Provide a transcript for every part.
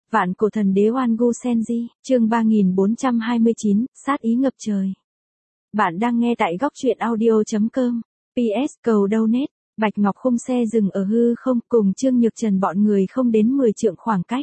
Vạn cổ thần đế Oan Gu Senji, chương 3429, sát ý ngập trời. Bạn đang nghe tại góc truyện audio.com. PS cầu donate. Bạch Ngọc Khung xe dừng ở hư không, cùng Trương Nhược Trần bọn người không đến 10 trượng khoảng cách.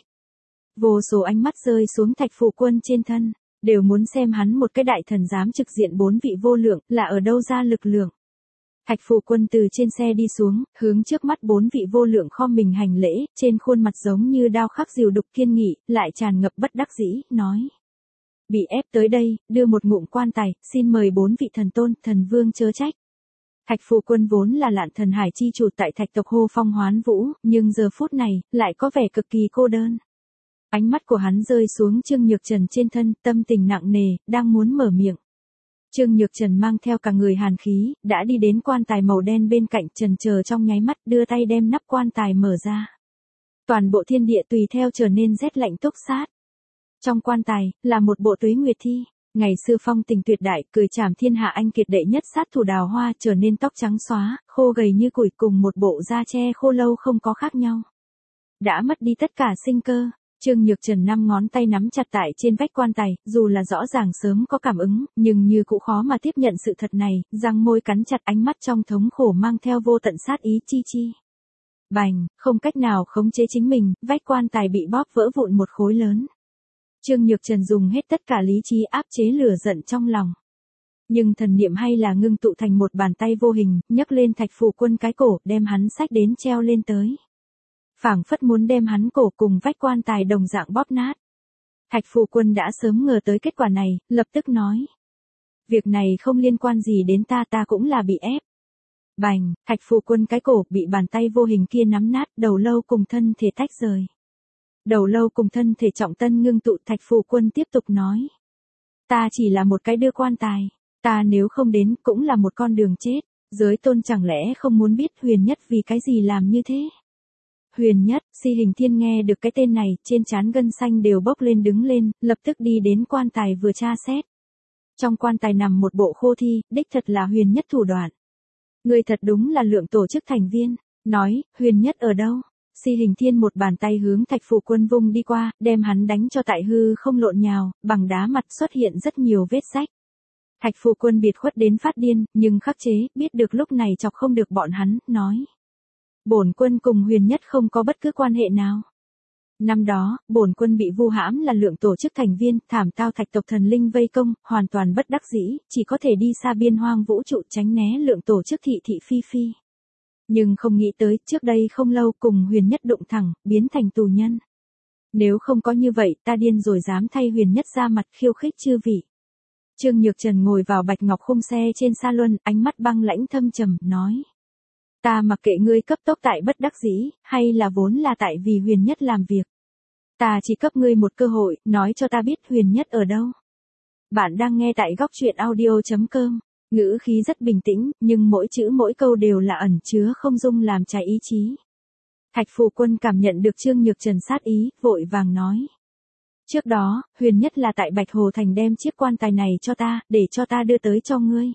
Vô số ánh mắt rơi xuống Thạch Phù Quân trên thân, đều muốn xem hắn một cái đại thần dám trực diện 4 vị vô lượng, là ở đâu ra lực lượng. Thạch Phù Quân từ trên xe đi xuống, hướng trước mắt 4 vị vô lượng khom mình hành lễ, trên khuôn mặt giống như đao khắc dìu đục kiên nghị, lại tràn ngập bất đắc dĩ, nói. Bị ép tới đây, đưa một ngụm quan tài, xin mời 4 vị thần tôn, thần vương chớ trách. Thạch Phù Quân vốn là Lạn Thần Hải chi chủ tại Thạch tộc Hô Phong Hoán Vũ, nhưng giờ phút này, lại có vẻ cực kỳ cô đơn. Ánh mắt của hắn rơi xuống Trương Nhược Trần trên thân, tâm tình nặng nề, đang muốn mở miệng. Trương Nhược Trần mang theo cả người hàn khí, đã đi đến quan tài màu đen bên cạnh, chần chờ trong nháy mắt, đưa tay đem nắp quan tài mở ra. Toàn bộ thiên địa tùy theo trở nên rét lạnh túc sát. Trong quan tài, là một bộ Tuế Nguyệt thi. Ngày xưa phong tình tuyệt đại, cười trảm thiên hạ anh kiệt đệ nhất sát thủ Đào Hoa, trở nên tóc trắng xóa, khô gầy như củi, cùng một bộ da tre khô lâu không có khác nhau. Đã mất đi tất cả sinh cơ. Trương Nhược Trần 5 ngón tay nắm chặt tại trên vách quan tài, dù là rõ ràng sớm có cảm ứng, nhưng như cũng khó mà tiếp nhận sự thật này, răng môi cắn chặt, ánh mắt trong thống khổ mang theo vô tận sát ý chi chi. Bành, không cách nào khống chế chính mình, vách quan tài bị bóp vỡ vụn một khối lớn. Trương Nhược Trần dùng hết tất cả lý trí áp chế lửa giận trong lòng. Nhưng thần niệm hay là ngưng tụ thành một bàn tay vô hình, nhấc lên Thạch Phù Quân cái cổ, đem hắn xách đến treo lên tới. Phảng phất muốn đem hắn cổ cùng vách quan tài đồng dạng bóp nát. Thạch Phù Quân đã sớm ngờ tới kết quả này, lập tức nói. Việc này không liên quan gì đến ta, ta cũng là bị ép. Bành, Thạch Phù Quân cái cổ bị bàn tay vô hình kia nắm nát, đầu lâu cùng thân thể tách rời. Đầu lâu cùng thân thể trọng tân ngưng tụ, Thạch Phù Quân tiếp tục nói. Ta chỉ là một cái đưa quan tài, ta nếu không đến cũng là một con đường chết, giới tôn chẳng lẽ không muốn biết Huyền Nhất vì cái gì làm như thế? Huyền Nhất, Si Hình Thiên nghe được cái tên này, trên trán gân xanh đều bốc lên đứng lên, lập tức đi đến quan tài vừa tra xét. Trong quan tài nằm một bộ khô thi, đích thật là Huyền Nhất thủ đoạn. Người thật đúng là lượng tổ chức thành viên, nói, Huyền Nhất ở đâu? Si Hình Thiên một bàn tay hướng Thạch Phù Quân vung đi qua, đem hắn đánh cho tại hư không lộn nhào, bằng đá mặt xuất hiện rất nhiều vết rách. Thạch Phù Quân biệt khuất đến phát điên, nhưng khắc chế, biết được lúc này chọc không được bọn hắn, nói. Bổn quân cùng Huyền Nhất không có bất cứ quan hệ nào. Năm đó, bổn quân bị vu hãm là lượng tổ chức thành viên, thảm tao Thạch tộc thần linh vây công, hoàn toàn bất đắc dĩ, chỉ có thể đi xa biên hoang vũ trụ tránh né lượng tổ chức thị thị phi phi. Nhưng không nghĩ tới, trước đây không lâu cùng Huyền Nhất đụng thẳng, biến thành tù nhân. Nếu không có như vậy, ta điên rồi dám thay Huyền Nhất ra mặt khiêu khích chư vị. Trương Nhược Trần ngồi vào Bạch Ngọc Khung xe trên sa luân, ánh mắt băng lãnh thâm trầm, nói. Ta mặc kệ ngươi cấp tốc tại bất đắc dĩ, hay là vốn là tại vì Huyền Nhất làm việc. Ta chỉ cấp ngươi một cơ hội, nói cho ta biết Huyền Nhất ở đâu. Bạn đang nghe tại góc truyện audio.com. Ngữ khí rất bình tĩnh, nhưng mỗi chữ mỗi câu đều là ẩn chứa không dung làm trái ý chí. Thạch Phù Quân cảm nhận được Trương Nhược Trần sát ý, vội vàng nói. Trước đó, Huyền Nhất là tại Bạch Hồ Thành đem chiếc quan tài này cho ta, để cho ta đưa tới cho ngươi.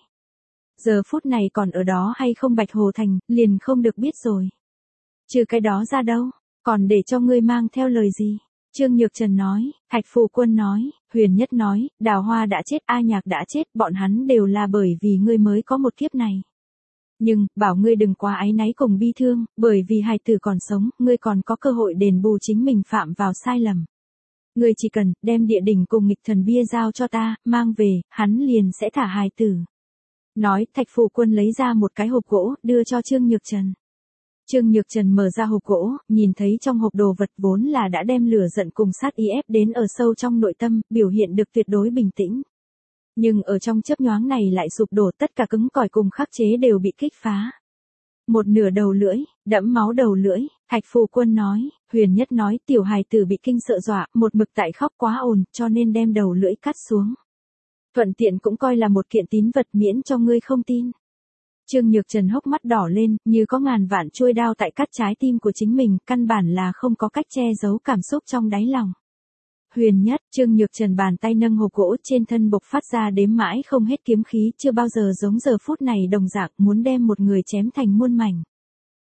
Giờ phút này còn ở đó hay không Bạch Hồ Thành, liền không được biết rồi. Trừ cái đó ra đâu, còn để cho ngươi mang theo lời gì? Trương Nhược Trần nói, Thạch Phù Quân nói, Huyền Nhất nói, Đào Hoa đã chết, A Nhạc đã chết, bọn hắn đều là bởi vì ngươi mới có một kiếp này. Nhưng, bảo ngươi đừng quá áy náy cùng bi thương, bởi vì hài tử còn sống, ngươi còn có cơ hội đền bù chính mình phạm vào sai lầm. Ngươi chỉ cần, đem địa đỉnh cùng nghịch thần bia giao cho ta, mang về, hắn liền sẽ thả hài tử. Nói, Thạch Phù Quân lấy ra một cái hộp gỗ, đưa cho Trương Nhược Trần. Trương Nhược Trần mở ra hộp gỗ, nhìn thấy trong hộp đồ vật vốn là đã đem lửa giận cùng sát ý ép đến ở sâu trong nội tâm, biểu hiện được tuyệt đối bình tĩnh. Nhưng ở trong chớp nhoáng này lại sụp đổ, tất cả cứng cỏi cùng khắc chế đều bị kích phá. Một nửa đầu lưỡi, đẫm máu đầu lưỡi, Thạch Phù Quân nói, Huyền Nhất nói tiểu hài tử bị kinh sợ dọa, một mực tại khóc quá ồn, cho nên đem đầu lưỡi cắt xuống. Thuận tiện cũng coi là một kiện tín vật miễn cho ngươi không tin. Trương Nhược Trần hốc mắt đỏ lên, như có ngàn vạn chuôi đao tại cắt trái tim của chính mình, căn bản là không có cách che giấu cảm xúc trong đáy lòng. Huyền Nhất, Trương Nhược Trần bàn tay nâng hộp gỗ trên thân bộc phát ra đếm mãi không hết kiếm khí, chưa bao giờ giống giờ phút này đồng dạng muốn đem một người chém thành muôn mảnh.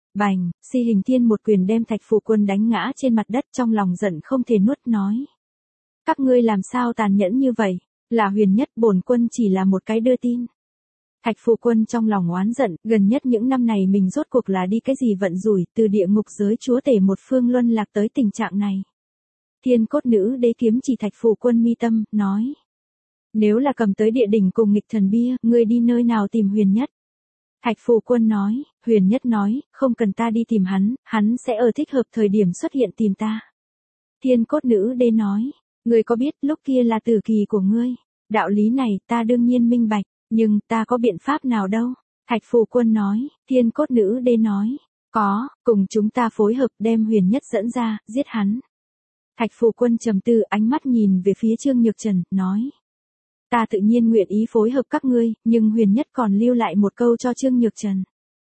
Bành, Si Hình Thiên một quyền đem Thạch Phù Quân đánh ngã trên mặt đất, trong lòng giận không thể nuốt, nói. Các ngươi làm sao tàn nhẫn như vậy, là Huyền Nhất, bổn quân chỉ là một cái đưa tin. Thạch Phù Quân trong lòng oán giận, gần nhất những năm này mình rốt cuộc là đi cái gì vận rủi, từ địa ngục giới chúa tể một phương luân lạc tới tình trạng này. Thiên Cốt Nữ Đế kiếm chỉ Thạch Phù Quân mi tâm, nói. Nếu là cầm tới địa đỉnh cùng nghịch thần bia, ngươi đi nơi nào tìm Huyền Nhất? Thạch Phù Quân nói, Huyền Nhất nói, không cần ta đi tìm hắn sẽ ở thích hợp thời điểm xuất hiện tìm ta. Thiên Cốt Nữ Đế nói, ngươi có biết lúc kia là tử kỳ của ngươi, đạo lý này ta đương nhiên minh bạch, nhưng ta có biện pháp nào đâu? Thạch Phù Quân nói, Thiên Cốt Nữ Đế nói, có, cùng chúng ta phối hợp đem Huyền Nhất dẫn ra, giết hắn. Thạch Phù Quân trầm tư, ánh mắt nhìn về phía Trương Nhược Trần, nói. Ta tự nhiên nguyện ý phối hợp các ngươi, nhưng Huyền Nhất còn lưu lại một câu cho Trương Nhược Trần.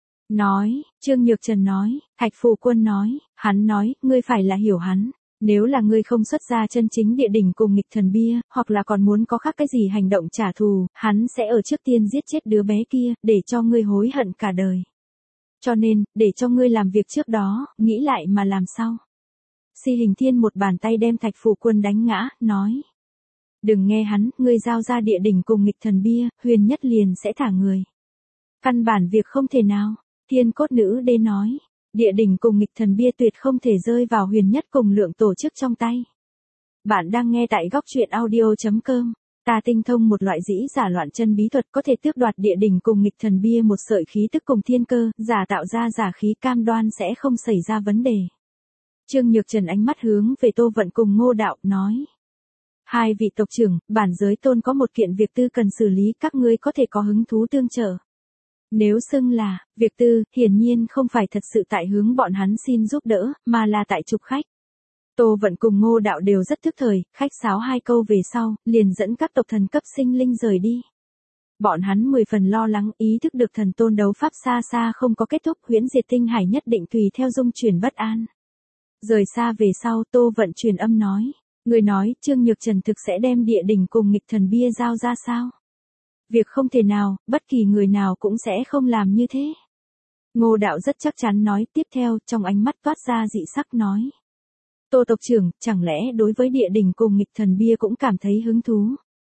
Trương Nhược Trần nói, Thạch Phù Quân nói, hắn nói, ngươi phải là hiểu hắn. Nếu là ngươi không xuất ra chân chính địa đỉnh cùng nghịch thần bia, hoặc là còn muốn có khác cái gì hành động trả thù, hắn sẽ ở trước tiên giết chết đứa bé kia, để cho ngươi hối hận cả đời. Cho nên, để cho ngươi làm việc trước đó, nghĩ lại mà làm sau. Si Hình Thiên một bàn tay đem Thạch Phù Quân đánh ngã, nói. Đừng nghe hắn, ngươi giao ra địa đỉnh cùng nghịch thần bia, Huyền Nhất liền sẽ thả người. Căn bản việc không thể nào, Thiên Cốt Nữ Đế nói. Địa đỉnh cùng nghịch thần bia tuyệt không thể rơi vào Huyền Nhất cùng Lượng tổ chức trong tay. Bạn đang nghe tại góc truyện audio.com. Ta tinh thông một loại dĩ giả loạn chân bí thuật có thể tước đoạt địa đỉnh cùng nghịch thần bia một sợi khí tức cùng thiên cơ, giả tạo ra giả khí, cam đoan sẽ không xảy ra vấn đề. Trương Nhược Trần ánh mắt hướng về Tô Vận cùng Ngô Đạo, nói. Hai vị tộc trưởng, bản giới tôn có một kiện việc tư cần xử lý, các ngươi có thể có hứng thú tương trợ. Nếu xưng là việc tư, hiển nhiên không phải thật sự tại hướng bọn hắn xin giúp đỡ, mà là tại chụp khách. Tô Vận cùng Ngô Đạo đều rất thức thời, khách sáo hai câu về sau, liền dẫn các tộc thần cấp sinh linh rời đi. Bọn hắn 10 phần lo lắng, ý thức được thần tôn đấu pháp xa xa không có kết thúc, huyễn diệt tinh hải nhất định tùy theo dung chuyển bất an. Rời xa về sau, Tô Vận truyền âm nói. Người nói, Trương Nhược Trần thực sẽ đem địa đỉnh cùng nghịch thần bia giao ra sao? Việc không thể nào, bất kỳ người nào cũng sẽ không làm như thế. Ngô Đạo rất chắc chắn nói, tiếp theo, trong ánh mắt toát ra dị sắc, nói. Tô tộc trưởng, chẳng lẽ đối với địa đỉnh cùng nghịch thần bia cũng cảm thấy hứng thú?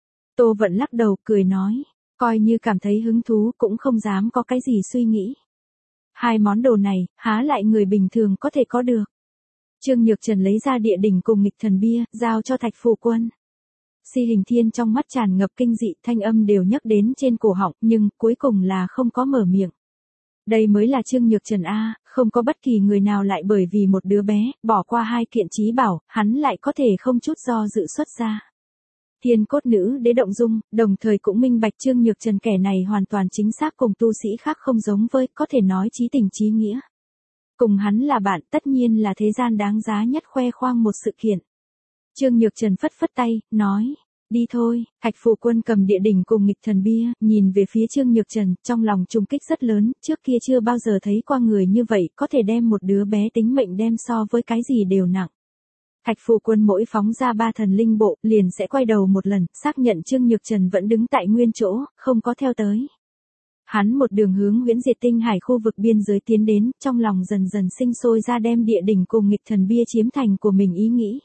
Tô Vận lắc đầu, cười nói. Coi như cảm thấy hứng thú cũng không dám có cái gì suy nghĩ. Hai món đồ này, há lại người bình thường có thể có được. Trương Nhược Trần lấy ra địa đỉnh cùng nghịch thần bia, giao cho Thạch Phù Quân. Si Hình Thiên trong mắt tràn ngập kinh dị, thanh âm đều nhấc đến trên cổ họng, nhưng cuối cùng là không có mở miệng. Đây mới là Trương Nhược Trần a, không có bất kỳ người nào lại bởi vì một đứa bé, bỏ qua hai kiện chí bảo, hắn lại có thể không chút do dự xuất ra. Thiên Cốt Nữ Đế động dung, đồng thời cũng minh bạch Trương Nhược Trần kẻ này hoàn toàn chính xác cùng tu sĩ khác không giống với, có thể nói chí tình chí nghĩa. Cùng hắn là bạn, tất nhiên là thế gian đáng giá nhất khoe khoang một sự kiện. Trương Nhược Trần phất phất tay, nói, đi thôi. Thạch Phù Quân cầm địa đỉnh cùng nghịch thần bia, nhìn về phía Trương Nhược Trần, trong lòng trùng kích rất lớn, trước kia chưa bao giờ thấy qua người như vậy, có thể đem một đứa bé tính mệnh đem so với cái gì đều nặng. Thạch Phù Quân mỗi phóng ra 3 thần linh bộ, liền sẽ quay đầu một lần, xác nhận Trương Nhược Trần vẫn đứng tại nguyên chỗ, không có theo tới. Hắn một đường hướng huyễn diệt tinh hải khu vực biên giới tiến đến, trong lòng dần dần sinh sôi ra đem địa đỉnh cùng nghịch thần bia chiếm thành của mình ý nghĩ.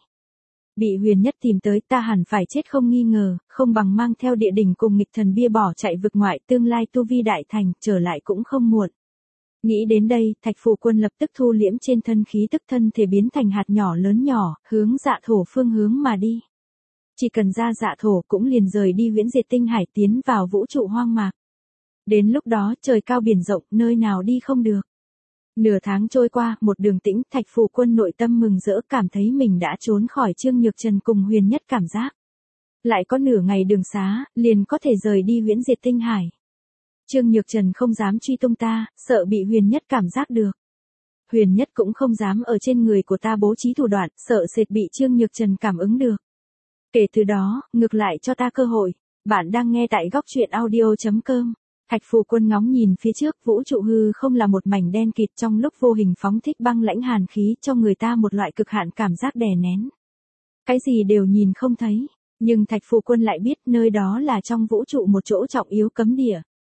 Bị Huyền Nhất tìm tới, ta hẳn phải chết không nghi ngờ, không bằng mang theo địa đỉnh cùng nghịch thần bia bỏ chạy vực ngoại, tương lai tu vi đại thành, trở lại cũng không muộn. Nghĩ đến đây, Thạch Phù Quân lập tức thu liễm trên thân khí tức, thân thể biến thành hạt nhỏ lớn nhỏ, hướng Dạ Thổ phương hướng mà đi. Chỉ cần ra Dạ Thổ cũng liền rời đi huyễn diệt tinh hải, tiến vào vũ trụ hoang mạc. Đến lúc đó, trời cao biển rộng, nơi nào đi không được. Nửa tháng trôi qua, một đường tĩnh, Thạch Phù Quân nội tâm mừng rỡ, cảm thấy mình đã trốn khỏi Trương Nhược Trần cùng Huyền Nhất cảm giác. Lại có nửa ngày đường xá, liền có thể rời đi huyễn diệt tinh hải. Trương Nhược Trần không dám truy tung ta, sợ bị Huyền Nhất cảm giác được. Huyền Nhất cũng không dám ở trên người của ta bố trí thủ đoạn, sợ sệt bị Trương Nhược Trần cảm ứng được. Kể từ đó, ngược lại cho ta cơ hội. Bạn đang nghe tại góc truyện audio.com. Thạch Phù Quân ngóng nhìn phía trước, vũ trụ hư không là một mảnh đen kịt, trong lúc vô hình phóng thích băng lãnh hàn khí, cho người ta một loại cực hạn cảm giác đè nén. Cái gì đều nhìn không thấy, nhưng Thạch Phù Quân lại biết nơi đó là trong vũ trụ một chỗ trọng yếu cấm địa.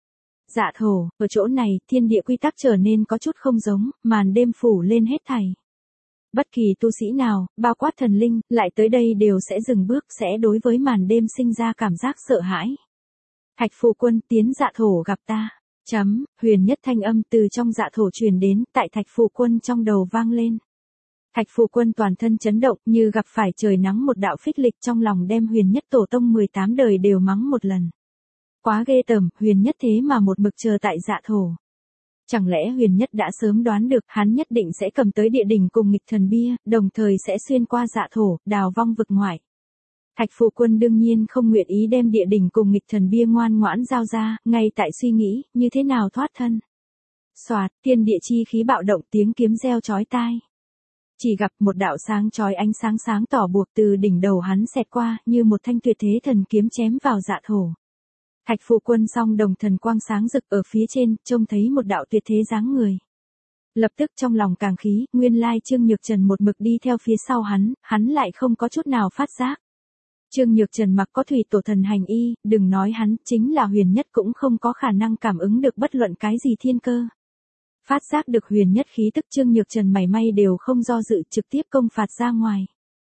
Dạ thổ, ở chỗ này, thiên địa quy tắc trở nên có chút không giống, màn đêm phủ lên hết thảy. Bất kỳ tu sĩ nào, bao quát thần linh, lại tới đây đều sẽ dừng bước, sẽ đối với màn đêm sinh ra cảm giác sợ hãi. Thạch Phù Quân tiến dạ thổ gặp ta. Huyền nhất thanh âm từ trong dạ thổ truyền đến, tại Thạch Phù Quân trong đầu vang lên. Thạch Phù Quân toàn thân chấn động như gặp phải trời nắng một đạo phích lịch trong lòng đem huyền nhất tổ tông 18 đời đều mắng một lần. Quá ghê tởm, huyền nhất thế mà một mực chờ tại dạ thổ. Chẳng lẽ huyền nhất đã sớm đoán được hắn nhất định sẽ cầm tới địa đỉnh cùng nghịch thần bia, đồng thời sẽ xuyên qua dạ thổ, đào vong vực ngoại. Thạch Phù Quân đương nhiên không nguyện ý đem địa đỉnh cùng nghịch thần bia ngoan ngoãn giao ra, ngay tại suy nghĩ, như thế nào thoát thân. Soạt, thiên địa chi khí bạo động tiếng kiếm reo chói tai. Chỉ gặp một đạo sáng chói ánh sáng sáng tỏ buộc từ đỉnh đầu hắn xẹt qua, như một thanh tuyệt thế thần kiếm chém vào dạ thổ. Thạch Phù Quân song đồng thần quang sáng rực ở phía trên, trông thấy một đạo tuyệt thế dáng người. Lập tức trong lòng càng khí, nguyên lai Trương Nhược Trần một mực đi theo phía sau hắn lại không có chút nào phát giác. Trương Nhược Trần mặc có thủy tổ thần hành y, đừng nói hắn, chính là huyền nhất cũng không có khả năng cảm ứng được bất luận cái gì thiên cơ. Phát giác được huyền nhất khí tức Trương Nhược Trần mảy may đều không do dự trực tiếp công phạt ra ngoài.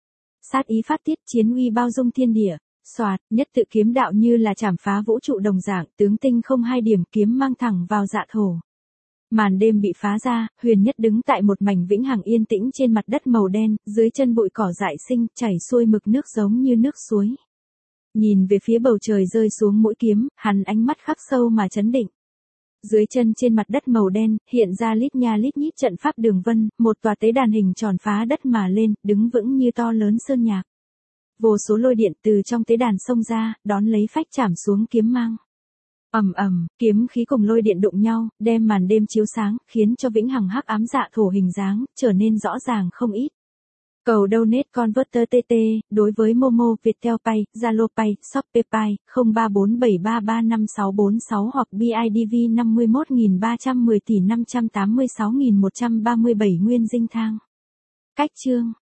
Sát ý phát tiết chiến uy bao dung thiên địa, soạt, nhất tự kiếm đạo như là chảm phá vũ trụ đồng dạng, tướng tinh không hai điểm kiếm mang thẳng vào dạ thổ. Màn đêm bị phá ra, huyền nhất đứng tại một mảnh vĩnh hằng yên tĩnh trên mặt đất màu đen, dưới chân bụi cỏ dại sinh, chảy xuôi mực nước giống như nước suối. Nhìn về phía bầu trời rơi xuống mũi kiếm, hắn ánh mắt khắc sâu mà chấn định. Dưới chân trên mặt đất màu đen, hiện ra lít nha lít nhít trận pháp đường vân, một tòa tế đàn hình tròn phá đất mà lên, đứng vững như to lớn sơn nhạc. Vô số lôi điện từ trong tế đàn xông ra, đón lấy phách chảm xuống kiếm mang. Ầm ầm, kiếm khí cùng lôi điện đụng nhau, đem màn đêm chiếu sáng, khiến cho vĩnh hằng hắc ám dạ thổ hình dáng trở nên rõ ràng không ít. Cầu donate converter TT, đối với Momo, Viettel Pay, Zalo Pay, Shopee Pay, 0347335646 hoặc BIDV 51310 tỷ 586.137 nguyên dinh thang. Cách chương